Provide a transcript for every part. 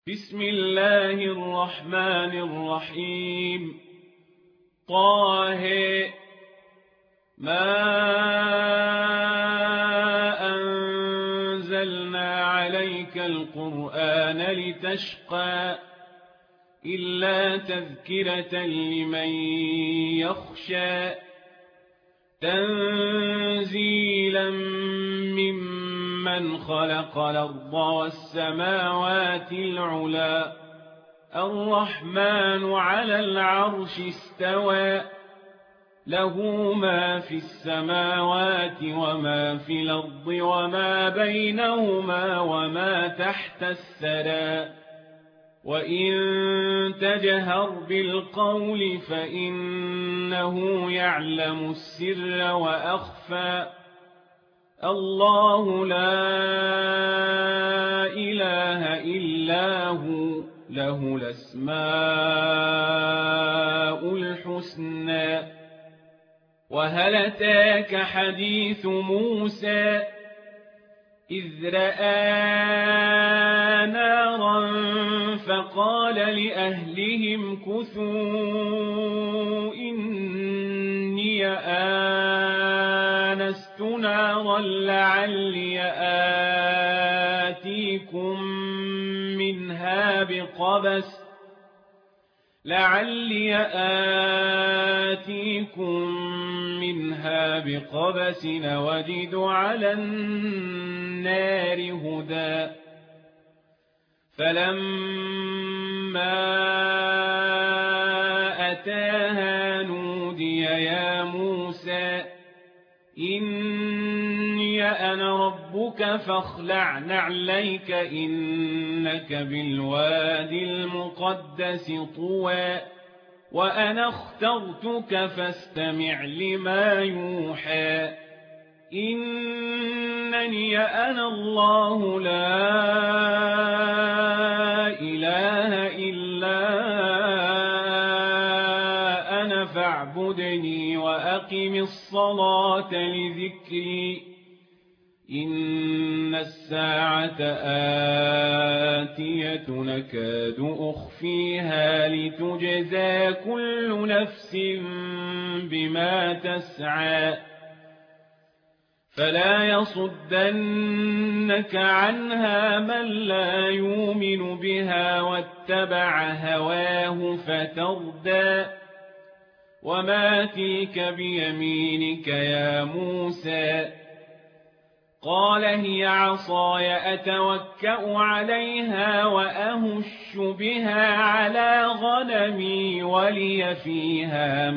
بسم الله الرحمن الرحيم. طه ما أنزلنا عليك القرآن لتشقى إلا تذكرة لمن يخشى تنزيلا ممن خلق الأرض والسماوات العلى الرحمن على العرش استوى له ما في السماوات وما في الأرض وما بينهما وما تحت الثرى وإن تجهر بالقول فإنه يعلم السر وأخفى الله لا إله إلا هو له الأسماء الحسنى. وهل أتاك حديث موسى إذ رأى نارا فقال لأهلهم كثوا إني آنست نارا آتيكم منها بقبس وجد على النار هدى. فلما أتاها نودي يا موسى إني أنا ربك فاخلع نعليك إنك بالوادي المقدس طوى وأنا اخترتك فاستمع لما يوحى إنني أنا الله لا إله إلا أنا فاعبدني وأقم الصلاة لذكري إن الساعة آتية نكاد أخفيها لتجزى كل نفس بما تسعى فلا يصدنك عنها من لا يؤمن بها واتبع هواه فتردى. وما تلك بيمينك يا موسى قال هي عصاي أتوكأ عليها وأهش بها على غنمي ولي فيها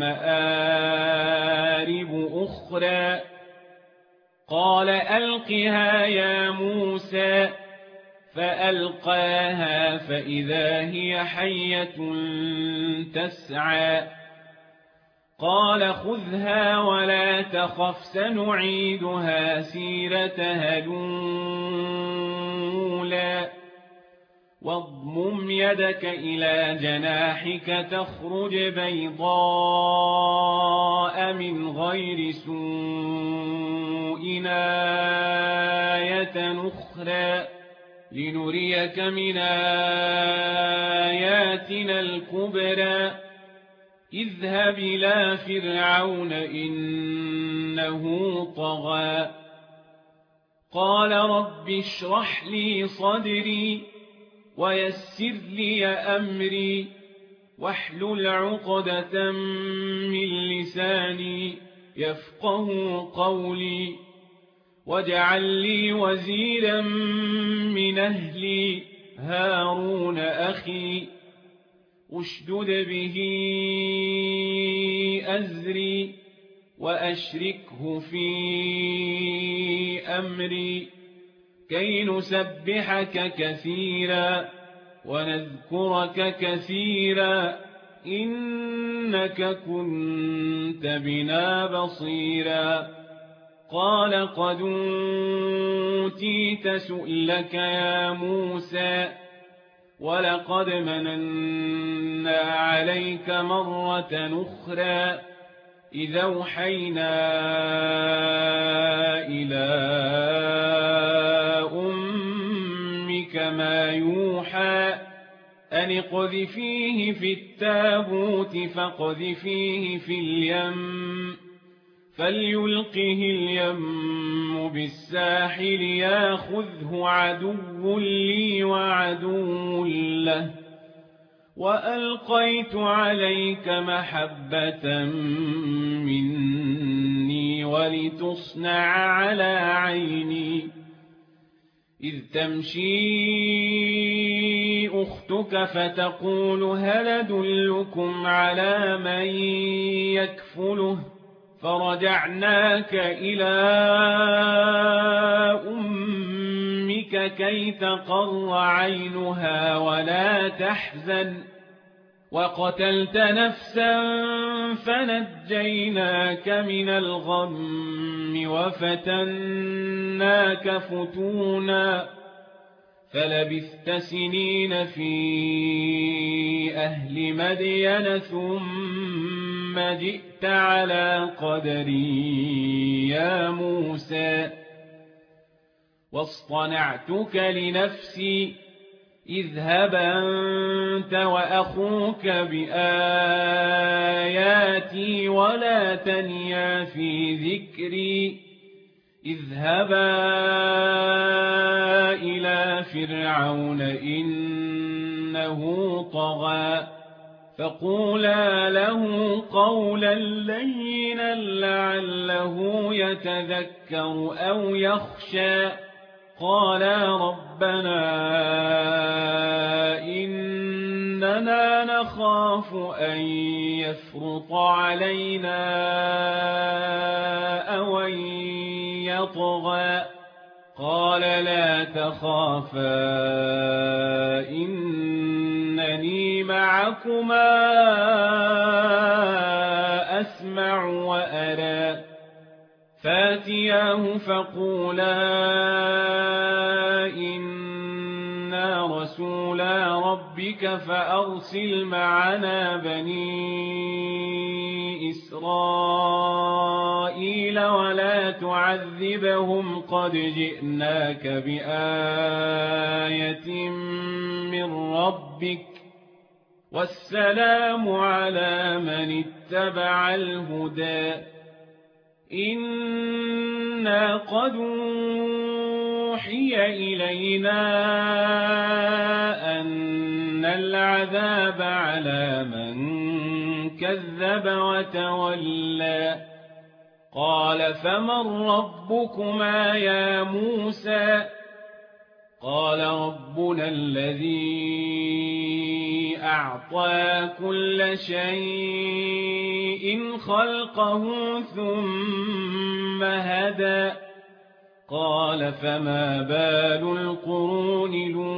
مآرب أخرى قال ألقها يا موسى فألقاها فإذا هي حية تسعى قال خذها ولا تخف سنعيدها سيرتها الأولى واضمم يدك إلى جناحك تخرج بيضاء من غير سوء آية أخرى لنريك من آياتنا الكبرى اذهب إلى فرعون إنه طغى قال رب اشرح لي صدري ويسر لي أمري واحلل عقدة من لساني يفقه قولي واجعل لي وزيرا من أهلي هارون أخي أشدد به أزري وأشركه في أمري كي نسبحك كثيرا ونذكرك كثيرا إنك كنت بنا بصيرا قال قد أوتيت سؤلك يا موسى ولقد مننا عليك مرة أخرى إذا أوحينا إلى أمك ما يوحى أن اقذفيه في التابوت فاقذفيه في اليم فليلقه اليم بالساحل ياخذه عدو لي وعدو له وألقيت عليك محبة مني ولتصنع على عيني إذ تمشي أختك فتقول هل أدلكم على من يكفله فرجعناك إلى أمك كي تقر عينها ولا تحزن وقتلت نفسا فنجيناك من الغم وفتناك فتونا فلبثت سنين في أهل مدين ثم جئت على قدري يا موسى واصطنعتك لنفسي اذهب أنت وأخوك بآياتي ولا تنيا في ذكري اذهبا إلى فرعون إنه طغى فقولا له قولا لينا لعله يتذكر أو يخشى قالا ربنا إننا نخاف أن يفرط علينا أو أن يطغى قال لا تخافا إنني معكما أسمع وأرى فاتياه فقولا إنا رسولا ربك فأرسل معنا بني إسرائيل ولا تعذبهم قد جئناك بآية من ربك والسلام على من اتبع الهدى إنا قد أوحي إلينا أن العذاب على من كذب وتولى قال فمن ربكما يا موسى قال ربنا الذي أعطى كل شيء خلقه ثم هدى قال فما بال القرون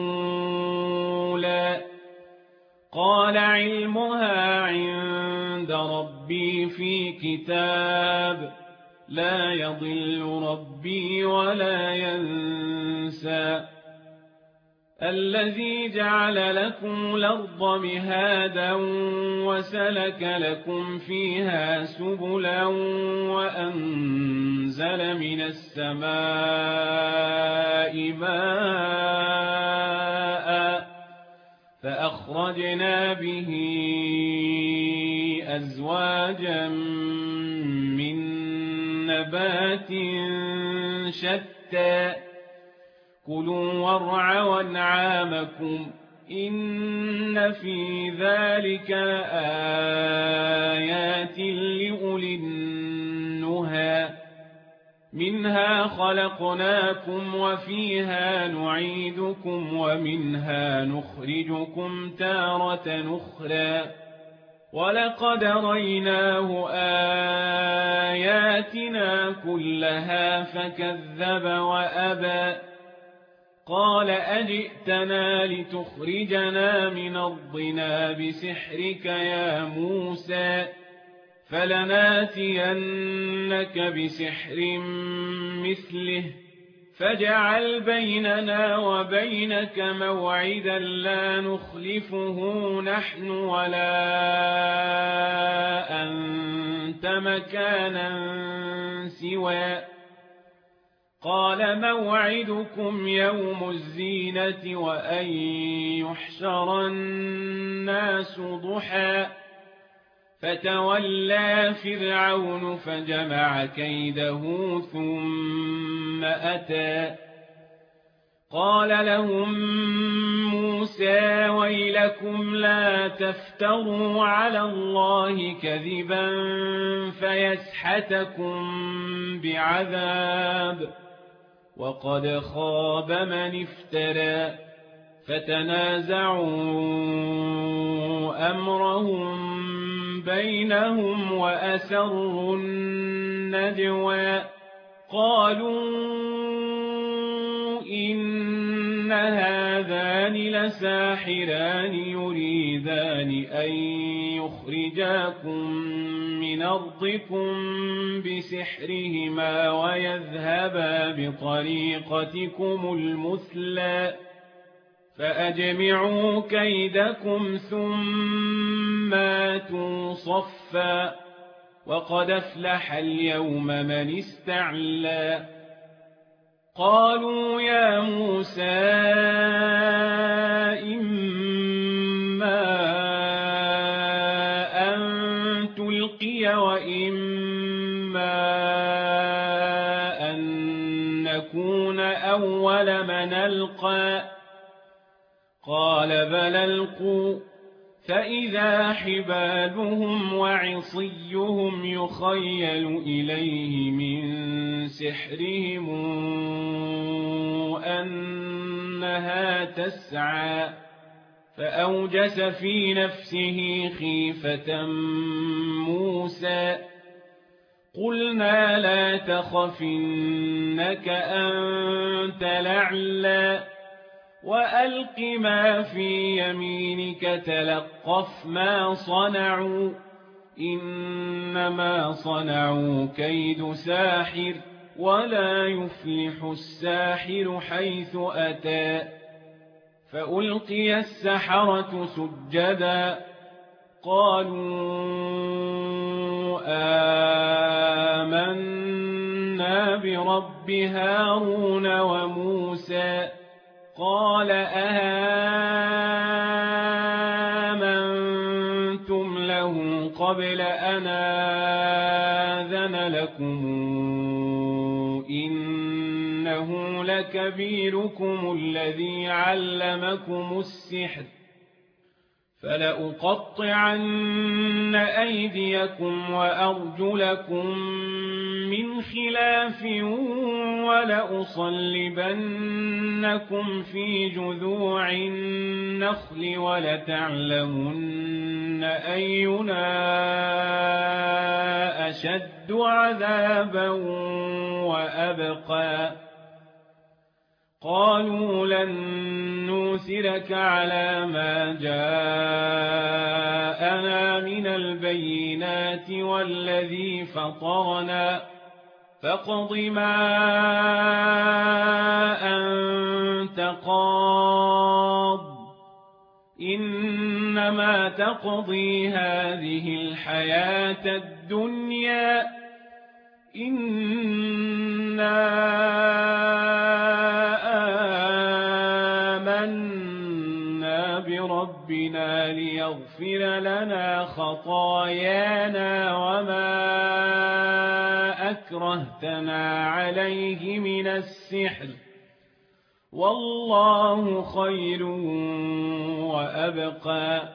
الأولى قال علمها عند ربي في كتاب لا يضل ربي ولا ينسى الذي جعل لكم الأرض مهادا وسلك لكم فيها سبلا وأنزل من السماء ماء فأخرجنا به أزواجا من نبات شتى كلوا وارعوا أنعامكم إن في ذلك آيات لأولي النهى منها خلقناكم وفيها نعيدكم ومنها نخرجكم تارة أخرى ولقد ريناه آياتنا كلها فكذب وأبى قال أجئتنا لتخرجنا من أرضنا بسحرك يا موسى فلناتينك بسحر مثله فاجعل بيننا وبينك موعدا لا نخلفه نحن ولا أنت مكانا سوى قال موعدكم يوم الزينة وأن يحشر الناس ضحى فتولى فرعون فجمع كيده ثم أتى قال لهم موسى ويلكم لا تفتروا على الله كذبا فيسحتكم بعذاب وقد خاب من افترى فتنازعوا أمرهم بينهم وأسروا النجوى قالوا إن هذان لساحران يريدان أن يخرجاكم من أرضكم بسحرهما ويذهبا بطريقتكم المثلى فأجمعوا كيدكم ثم آتوا صفا وقد أفلح اليوم من استعلى قالوا يا موسى إما أن تلقي وإما أن نكون أول من ألقى قال بل ألقوا فإذا حبالهم وعصيهم يخيل إليه من سحرهم أنها تسعى فأوجس في نفسه خيفة موسى قلنا لا تخف إنك أنت الأعلى وألق ما في يمينك تلقف ما صنعوا إنما صنعوا كيد ساحر ولا يفلح الساحر حيث أتى فألقي السحرة سجدا قالوا آمنا برب هارون وموسى قال آمنتم له قبل أن آذن لكم إنه لكبيركم الذي علمكم السحر فلأقطعن أيديكم وأرجلكم من خلاف ولأصلبنكم في جذوع النخل ولتعلمن أينا أشد عذابا وأبقى قالوا لن نوثرك على ما جاءنا من البينات والذي فطرنا فاقض ما أنت قاض إنما تقضي هذه الحياة الدنيا إنا آمنا بربنا ليغفر لنا خطايانا وما أكرهتنا عليه من السحر والله خير وأبقى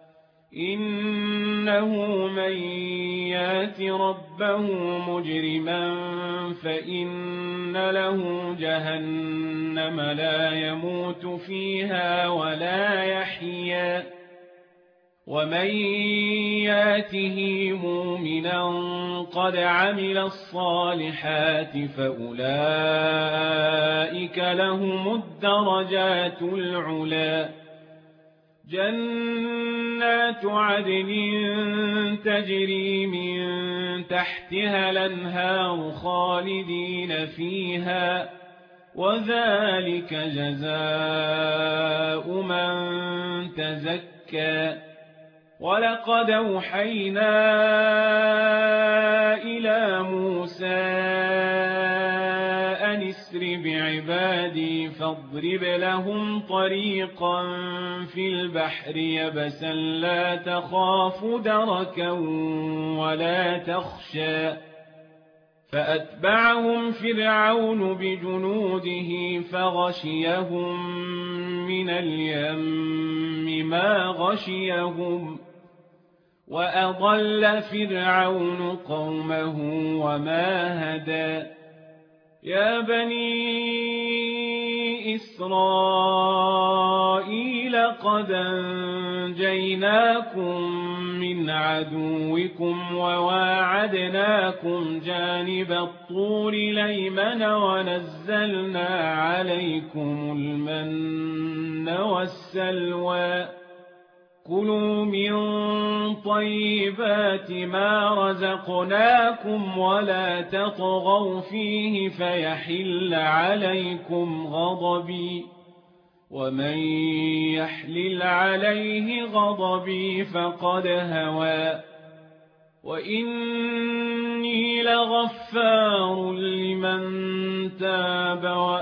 إنه من يات ربه مجرما فإن له جهنم لا يموت فيها ولا يحيا ومن ياته مؤمنا قد عمل الصالحات فأولئك لهم الدرجات العلى جنات عدن تجري من تحتها الأنهار خالدين فيها وذلك جزاء من تزكى ولقد أوحينا إلى موسى أن فأسر بعبادي فاضرب لهم طريقا في البحر يبسا لا تخاف دركا ولا تخشى فأتبعهم فرعون بجنوده فغشيهم من اليم ما غشيهم وأضل فرعون قومه وما هدى يا بني إسرائيل قد أنجيناكم من عدوكم وواعدناكم جانب الطور الأيمن ونزلنا عليكم المن والسلوى كلوا من طيبات ما رزقناكم ولا تطغوا فيه فيحل عليكم غضبي ومن يحلل عليه غضبي فقد هوى وإني لغفار لمن تاب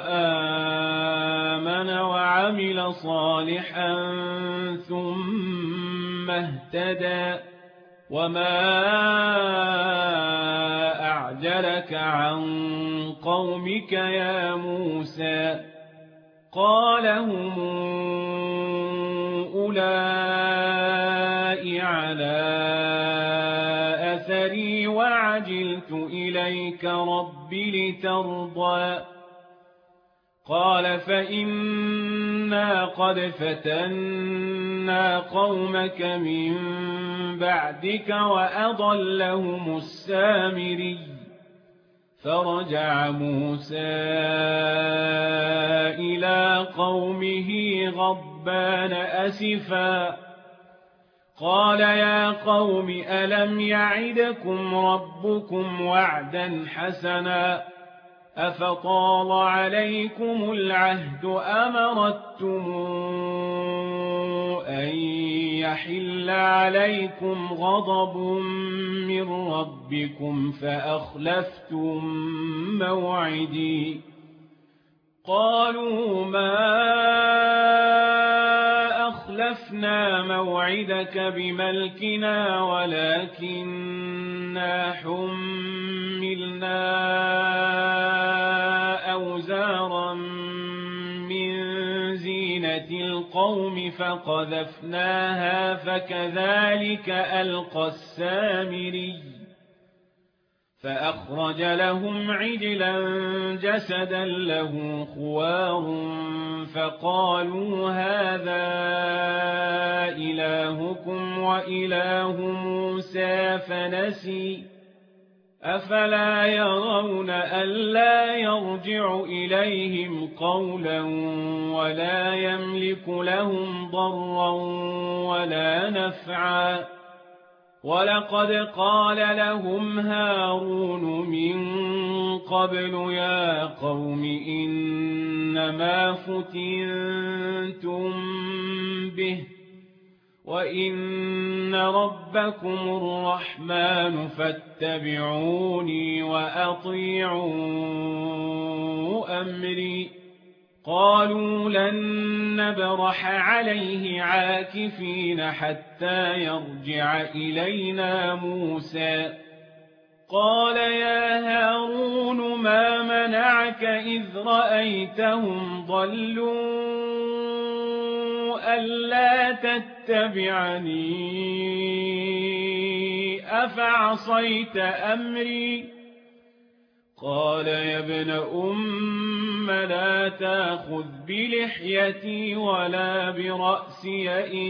وآمن وعمل صالحا ثم اهتدى وما أعجلك عن قومك يا موسى قال هم أولئك على أثري وعجلت إليك رب لترضى قال فإنا قد فتنا قومك من بعدك وأضلهم السامري فرجع موسى إلى قومه غضبان أسفا قال يا قوم ألم يعدكم ربكم وعدا حسنا أفطال عليكم العهد أمرتم أن يحل عليكم غضب من ربكم فأخلفتم موعدي قالوا ما أخلفنا موعدك بملكنا ولكننا حملنا أوزارا من زينة القوم فقذفناها فكذلك ألقى السامري فأخرج لهم عجلا جسدا له خوار فقالوا هذا إلهكم وإله موسى فنسي أفلا يرون ألا يرجع إليهم قولا ولا يملك لهم ضرا ولا نفعا ولقد قال لهم هارون من قبل يا قوم إنما فتنتم به وإن ربكم الرحمن فاتبعوني وأطيعوا أمري قالوا لن نبرح عليه عاكفين حتى يرجع إلينا موسى قال يا هارون ما منعك إذ رأيتهم ضلوا ألا تتبعني أفعصيت أمري قال يا ابن أم لا تأخذ بلحيتي ولا برأسي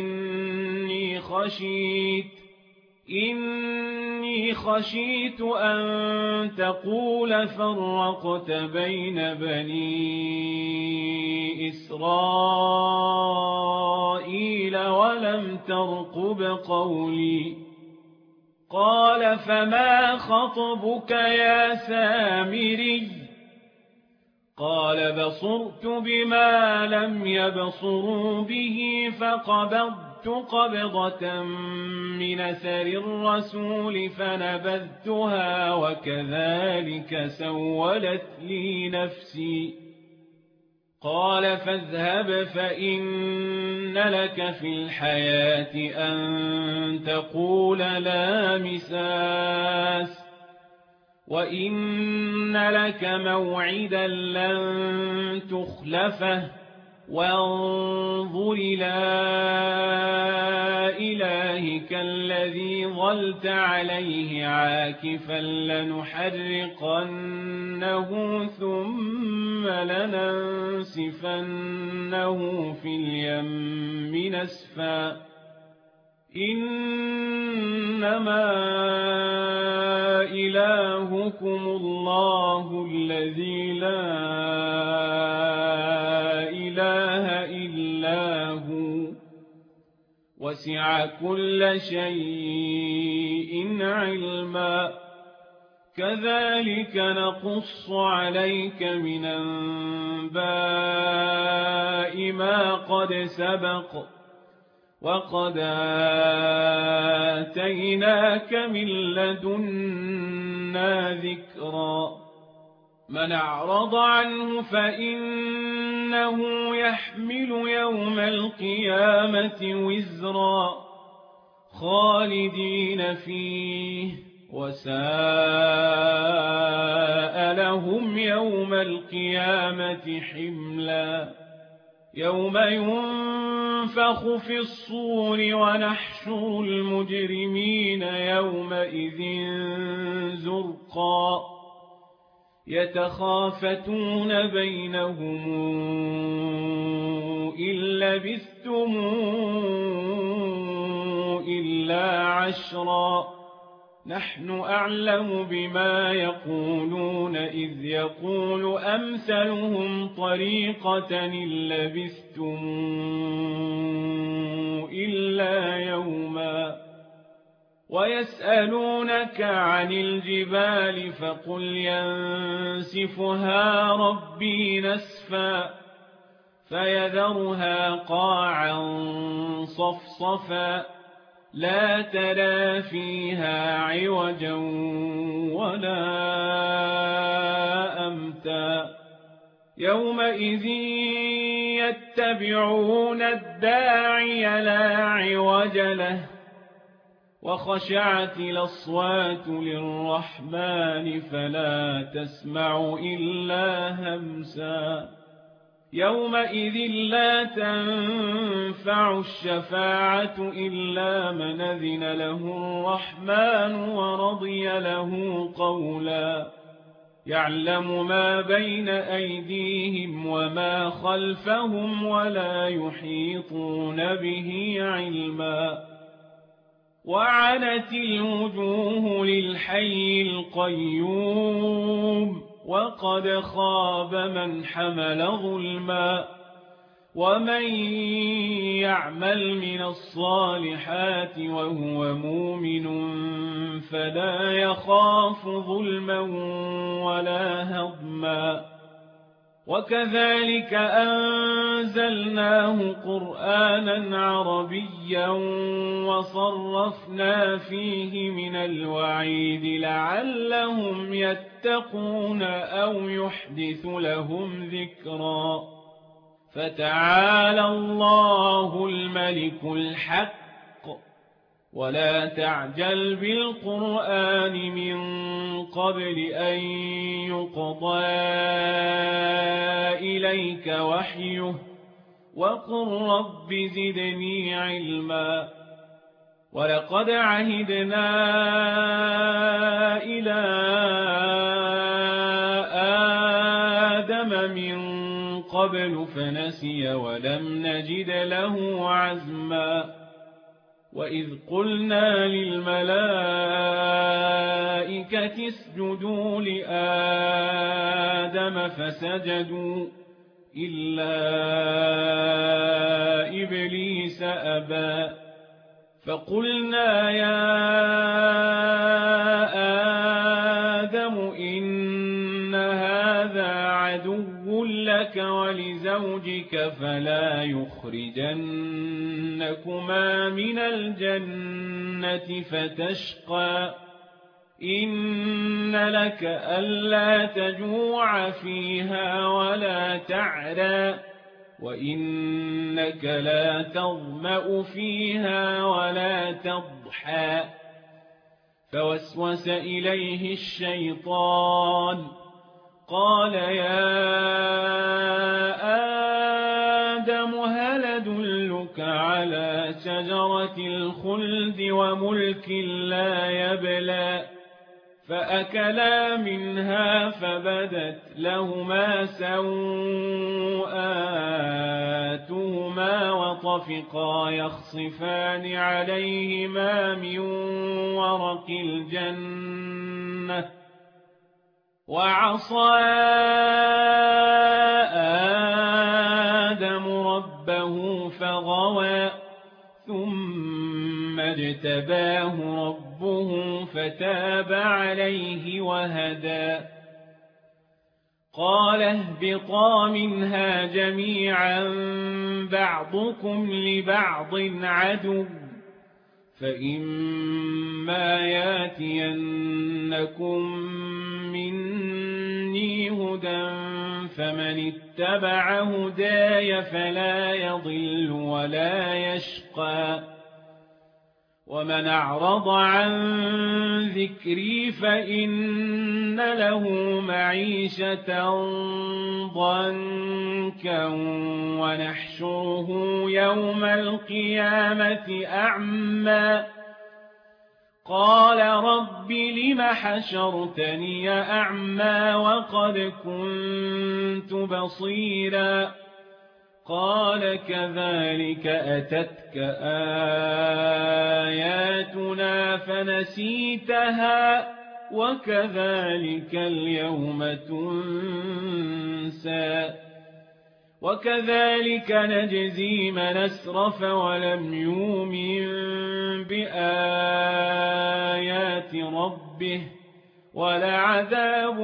إني خشيت أن تقول فرقت بين بني إسرائيل ولم ترقب قولي قال فما خطبك يا سامري قال بصرت بما لم يبصروا به فقبضت فقبضت قبضة من أثر الرسول فنبذتها وكذلك سولت لي نفسي. قال فاذهب فإن لك في الحياة أن تقول لا مساس وإن لك موعدا لن تخلفه وانظر إلى إلهك الذي ظلت عليه عاكفا لنحرقنه ثم لننسفنه في اليم نسفا إنما إلهكم الله الذي لا إله إلا هو وسع كل شيء علما كذلك نقص عليك من أنباء ما قد سبق وقد آتيناك من لدنا ذكرا من أعرض عنه فإنه يحمل يوم القيامة وزرا خالدين فيه وساء لهم يوم القيامة حملا يوم ينفخ في الصور ونحشر المجرمين يومئذ زرقا يتخافتون بينهم إن لبثتم إلا عشرا نحن أعلم بما يقولون إذ يقول أمثلهم طريقة إن لبثتم إلا يوما ويسألونك عن الجبال فقل ينسفها ربي نسفا فيذرها قاعا صفصفا لا ترى فيها عوجا ولا أمتا يومئذ يتبعون الداعي لا عوج له وخشعت الأصوات للرحمن فلا تسمع إلا همسا يومئذ لا تنفع الشفاعة إلا من أذن له الرحمن ورضي له قولا يعلم ما بين أيديهم وما خلفهم ولا يحيطون به علما وعنت الوجوه للحي القيوم وقد خاب من حمل ظلما ومن يعمل من الصالحات وهو مؤمن فلا يخاف ظلما ولا هضما وكذلك أنزلناه قرآنا عربيا وصرفنا فيه من الوعيد لعلهم يتقون أو يحدث لهم ذكرا فتعالى الله الملك الحق ولا تعجل بالقرآن من قبل أن يقضى إليك وحيه وقل رب زدني علما ولقد عهدنا إلى آدم من قبل فنسي ولم نجد له عزما وإذ قلنا للملائكة اسجدوا لآدم فسجدوا إلا إبليس أبى فقلنا يا آدم إن هذا عدو لك ولزوجك فلا يخرجنكما من الجنة فتشقى إن لك ألا تجوع فيها ولا تعرى وإنك لا تظمأ فيها ولا تضحى فوسوس إليه الشيطان قال يا آدم هل أدلك على شجرة الخلد وملك لا يبلى فأكلا منها فبدت لهما سوآتهما وطفقا يخصفان عليهما من ورق الجنة وعصى آدم ربه فغوى ثم اجتباه ربه فتاب عليه وهدى قال اهبطا منها جميعا بعضكم لبعض عدو فإما ياتينكم مني هدى فمن اتبع هداي فلا يضل ولا يشقى ومن أعرض عن ذكري فإن له معيشة ضنكا ونحشره يوم القيامة أعمى قال رب لم حشرتني أعمى وقد كنت بصيرا قال كذلك أتتك آياتنا فنسيتها وكذلك اليوم تنسى وكذلك نجزي من أسرف ولم يؤمن بآيات ربه ولعذاب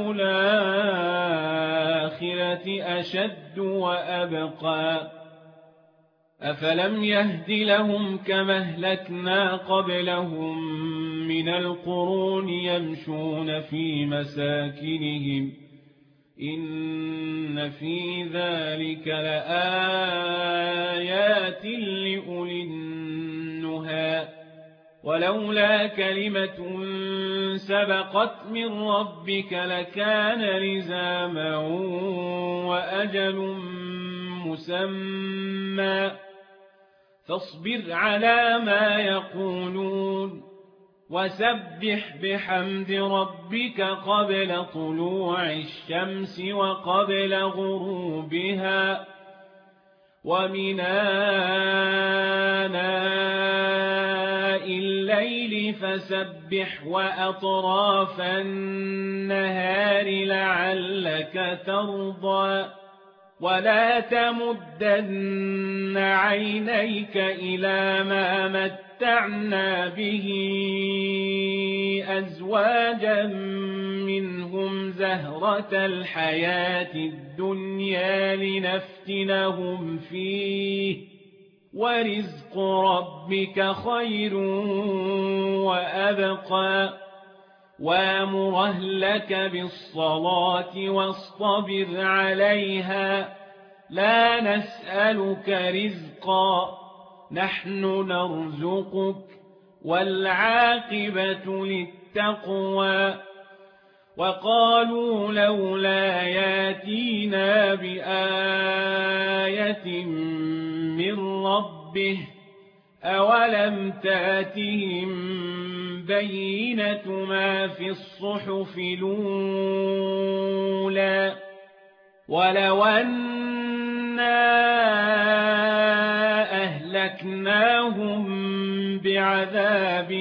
الآخرة أشد وأبقى أفلم يهد لهم كما أهلكنا قبلهم من القرون يمشون في مساكنهم إن في ذلك لآيات لأولي النهى ولولا كلمة سبقت من ربك لكان لزاما وأجل مسمى فاصبر على ما يقولون وسبح بحمد ربك قبل طلوع الشمس وقبل غروبها ومن آناء الليل فسبح وأطراف النهار لعلك ترضى ولا تمدن عينيك إلى ما متعنا به أزواجا منهم زهرة الحياة الدنيا لنفتنهم فيه ورزق ربك خير وأبقى وامر أهلك بالصلاة واصطبر عليها لا نسألك رزقا نحن نرزقك والعاقبة للتقوى وقالوا لولا ياتينا بآية من ربه أولم تاتهم بينة ما في الصحف الأولى ولو أنا أهلكناهم بعذاب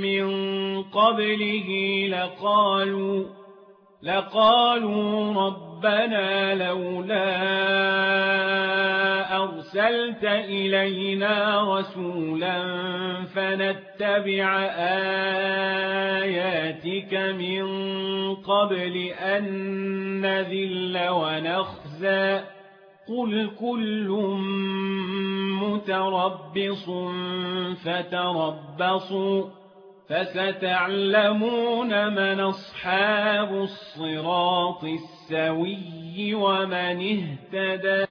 من قبله لقالوا ربنا لولا أرسلت إلينا رسولا فنتبع آياتك من قبل أن نذل ونخزى قل كل متربص فتربصوا فستعلمون من أصحاب الصراط السوي ومن اهتدى.